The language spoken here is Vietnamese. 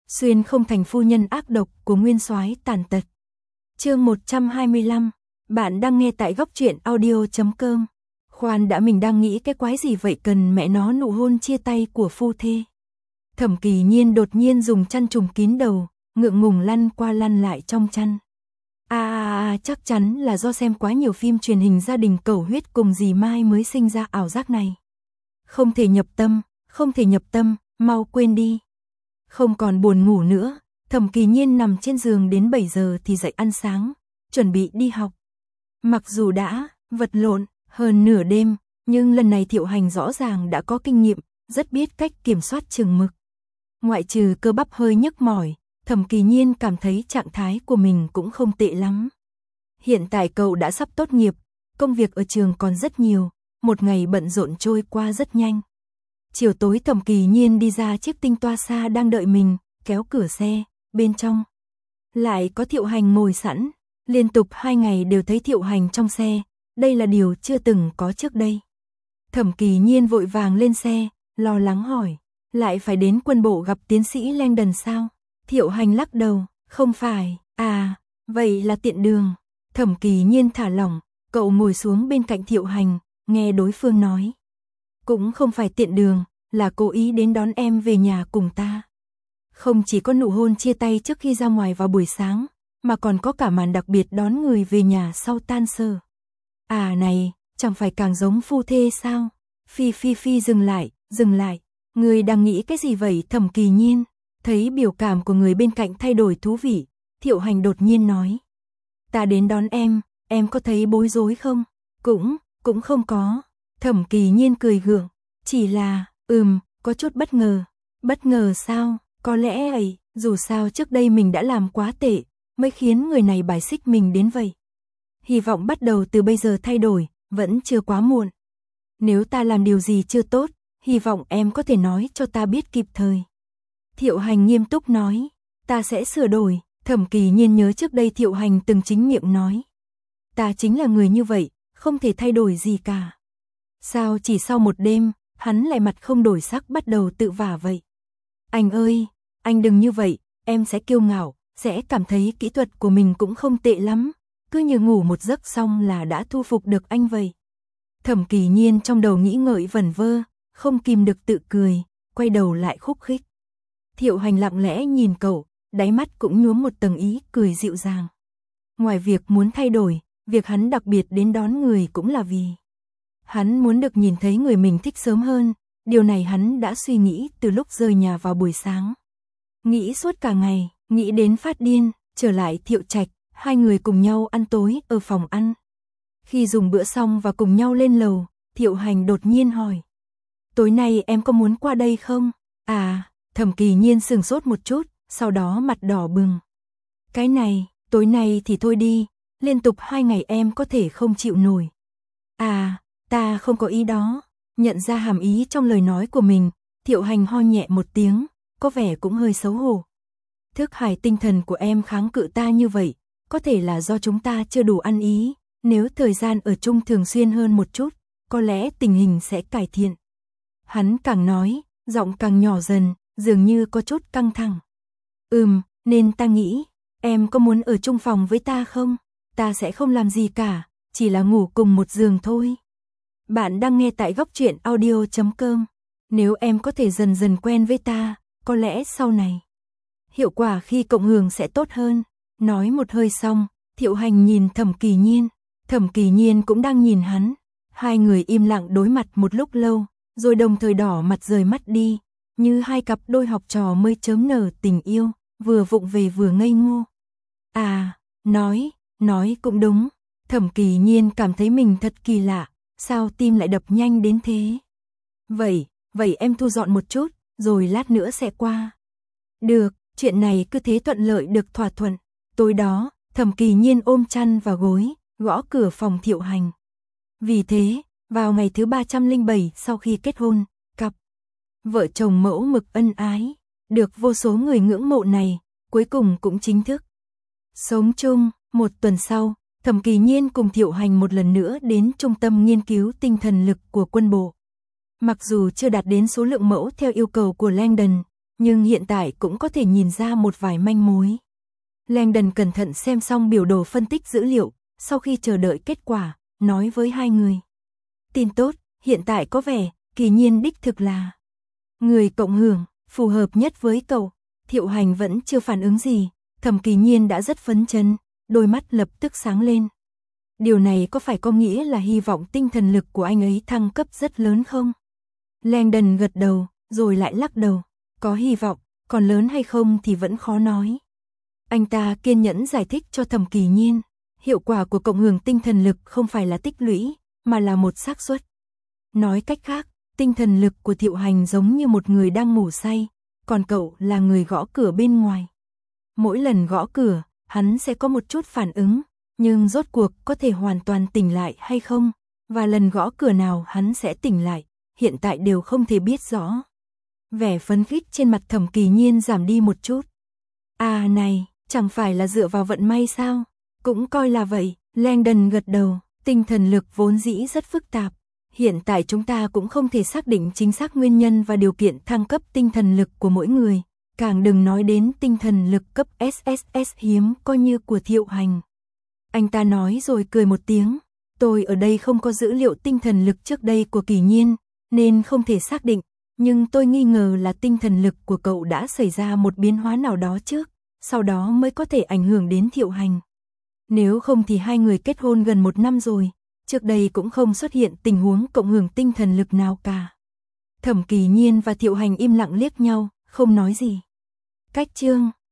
Xuyên không thành phu nhân ác độc của nguyên soái tàn tật. Chương 125, bạn đang nghe tại góc truyện audio.com. Khoan đã, mình đang nghĩ cái quái gì vậy, cần mẹ nó nụ hôn chia tay của phu thê. Thẩm Kỳ Nhiên đột nhiên dùng chăn trùm kín đầu, ngượng ngùng lăn qua lăn lại trong chăn. Chắc chắn là do xem quá nhiều phim truyền hình gia đình cẩu huyết cùng dì Mai mới sinh ra ảo giác này. Không thể nhập tâm, mau quên đi. Không còn buồn ngủ nữa, Thẩm Kỳ Nhiên nằm trên giường đến 7 giờ thì dậy ăn sáng, chuẩn bị đi học. Mặc dù đã vật lộn hơn nửa đêm, nhưng lần này Thiệu Hành rõ ràng đã có kinh nghiệm, rất biết cách kiểm soát chừng mực. Ngoại trừ cơ bắp hơi nhức mỏi, Thẩm Kỳ Nhiên cảm thấy trạng thái của mình cũng không tệ lắm. Hiện tại cậu đã sắp tốt nghiệp, công việc ở trường còn rất nhiều, một ngày bận rộn trôi qua rất nhanh. Chiều tối Thẩm Kỳ Nhiên đi ra chiếc tinh toa xa đang đợi mình, kéo cửa xe, bên trong lại có Thiệu Hành ngồi sẵn, liên tục 2 ngày đều thấy Thiệu Hành trong xe, đây là điều chưa từng có trước đây. Thẩm Kỳ Nhiên vội vàng lên xe, lo lắng hỏi, lại phải đến quân bộ gặp tiến sĩ Langdon sao? Thiệu Hành lắc đầu, không phải, vậy là tiện đường. Thẩm Kỳ Nhiên thả lỏng, cậu ngồi xuống bên cạnh Thiệu Hành, nghe đối phương nói. Cũng không phải tiện đường, là cố ý đến đón em về nhà cùng ta. Không chỉ có nụ hôn chia tay trước khi ra ngoài vào buổi sáng, mà còn có cả màn đặc biệt đón người về nhà sau tan sở. Này, chẳng phải càng giống phu thê sao? Phi dừng lại, người đang nghĩ cái gì vậy? Thẩm Kỳ Nhiên thấy biểu cảm của người bên cạnh thay đổi thú vị, Thiệu Hành đột nhiên nói. Ta đến đón em có thấy bối rối không? Cũng không có. Thẩm Kỳ Nhiên cười gượng, chỉ là, có chút bất ngờ. Bất ngờ sao? Có lẽ dù sao trước đây mình đã làm quá tệ, mới khiến người này bài xích mình đến vậy. Hy vọng bắt đầu từ bây giờ thay đổi, vẫn chưa quá muộn. Nếu ta làm điều gì chưa tốt, hy vọng em có thể nói cho ta biết kịp thời. Thiệu Hành nghiêm túc nói, ta sẽ sửa đổi. Thẩm Kỳ Nhiên nhớ trước đây Thiệu Hành từng chính miệng nói. Ta chính là người như vậy, không thể thay đổi gì cả. Sao chỉ sau một đêm, hắn lại mặt không đổi sắc bắt đầu tự vả vậy? Anh ơi, anh đừng như vậy, em sẽ kiêu ngạo, sẽ cảm thấy kỹ thuật của mình cũng không tệ lắm. Cứ như ngủ một giấc xong là đã thu phục được anh vậy. Thẩm Kỳ Nhiên trong đầu nghĩ ngợi vẩn vơ, không kìm được tự cười, quay đầu lại khúc khích. Thiệu Hành lặng lẽ nhìn cậu, đáy mắt cũng nhuốm một tầng ý cười dịu dàng. Ngoài việc muốn thay đổi, việc hắn đặc biệt đến đón người cũng là vì hắn muốn được nhìn thấy người mình thích sớm hơn, điều này hắn đã suy nghĩ từ lúc rời nhà vào buổi sáng. Nghĩ suốt cả ngày, nghĩ đến phát điên, trở lại Thiệu Trạch, hai người cùng nhau ăn tối ở phòng ăn. Khi dùng bữa xong và cùng nhau lên lầu, Thiệu Hành đột nhiên hỏi. Tối nay em có muốn qua đây không? Thẩm Kỳ Nhiên sửng sốt một chút, sau đó mặt đỏ bừng. Cái này, tối nay thì thôi đi, liên tục 2 ngày em có thể không chịu nổi. Ta không có ý đó. Nhận ra hàm ý trong lời nói của mình, Thiệu Hành ho nhẹ một tiếng, có vẻ cũng hơi xấu hổ. Thức hải tinh thần của em kháng cự ta như vậy, có thể là do chúng ta chưa đủ ăn ý, nếu thời gian ở chung thường xuyên hơn một chút, có lẽ tình hình sẽ cải thiện. Hắn càng nói, giọng càng nhỏ dần, dường như có chút căng thẳng. Nên ta nghĩ, em có muốn ở chung phòng với ta không? Ta sẽ không làm gì cả, chỉ là ngủ cùng một giường thôi. Bạn đang nghe tại góc truyện audio.com. Nếu em có thể dần dần quen với ta, có lẽ sau này hiệu quả khi cộng hưởng sẽ tốt hơn. Nói một hơi xong, Thiệu Hành nhìn Thẩm Kỳ Nhiên. Thẩm Kỳ Nhiên cũng đang nhìn hắn. Hai người im lặng đối mặt một lúc lâu, rồi đồng thời đỏ mặt rời mắt đi, như hai cặp đôi học trò mới chớm nở tình yêu, vừa vụng về vừa ngây ngô. Nói cũng đúng. Thẩm Kỳ Nhiên cảm thấy mình thật kỳ lạ, sao tim lại đập nhanh đến thế? Vậy em thu dọn một chút, rồi lát nữa sẽ qua. Được, chuyện này cứ thế thuận lợi được thỏa thuận. Tối đó, Thẩm Kỳ Nhiên ôm chăn và gối, gõ cửa phòng Thiệu Hành. Vì thế, vào ngày thứ 307 sau khi kết hôn, cặp vợ chồng mẫu mực ân ái, được vô số người ngưỡng mộ này, cuối cùng cũng chính thức sống chung. Một tuần sau, Thẩm Kỳ Nhiên cùng Thiệu Hành một lần nữa đến trung tâm nghiên cứu tinh thần lực của quân bộ. Mặc dù chưa đạt đến số lượng mẫu theo yêu cầu của Langdon, nhưng hiện tại cũng có thể nhìn ra một vài manh mối. Langdon cẩn thận xem xong biểu đồ phân tích dữ liệu, sau khi chờ đợi kết quả, nói với hai người. Tin tốt, hiện tại có vẻ, Kỳ Nhiên đích thực là người cộng hưởng, phù hợp nhất với cậu. Thiệu Hành vẫn chưa phản ứng gì, Thẩm Kỳ Nhiên đã rất phấn chấn, đôi mắt lập tức sáng lên. Điều này có phải có nghĩa là hy vọng tinh thần lực của anh ấy thăng cấp rất lớn không? Langdon gật đầu, rồi lại lắc đầu. Có hy vọng, còn lớn hay không thì vẫn khó nói. Anh ta kiên nhẫn giải thích cho Thẩm Kỳ Nhiên. Hiệu quả của cộng hưởng tinh thần lực không phải là tích lũy, mà là một xác suất. Nói cách khác, tinh thần lực của Thiệu Hành giống như một người đang ngủ say, còn cậu là người gõ cửa bên ngoài. Mỗi lần gõ cửa, hắn sẽ có một chút phản ứng, nhưng rốt cuộc có thể hoàn toàn tỉnh lại hay không, và lần gõ cửa nào hắn sẽ tỉnh lại, hiện tại đều không thể biết rõ. Vẻ phấn khích trên mặt Thẩm Kỳ Nhiên giảm đi một chút. À này, chẳng phải là dựa vào vận may sao? Cũng coi là vậy, Langdon gật đầu, tinh thần lực vốn dĩ rất phức tạp. Hiện tại chúng ta cũng không thể xác định chính xác nguyên nhân và điều kiện thăng cấp tinh thần lực của mỗi người, càng đừng nói đến tinh thần lực cấp SSS hiếm coi như của Thiệu Hành. Anh ta nói rồi cười một tiếng, tôi ở đây không có dữ liệu tinh thần lực trước đây của Kỳ Nhiên, nên không thể xác định, nhưng tôi nghi ngờ là tinh thần lực của cậu đã xảy ra một biến hóa nào đó trước, sau đó mới có thể ảnh hưởng đến Thiệu Hành. Nếu không thì hai người kết hôn gần 1 năm rồi, trước đây cũng không xuất hiện tình huống cộng hưởng tinh thần lực nào cả. Thẩm Kỳ Nhiên và Thiệu Hành im lặng liếc nhau, không nói gì. Cách chương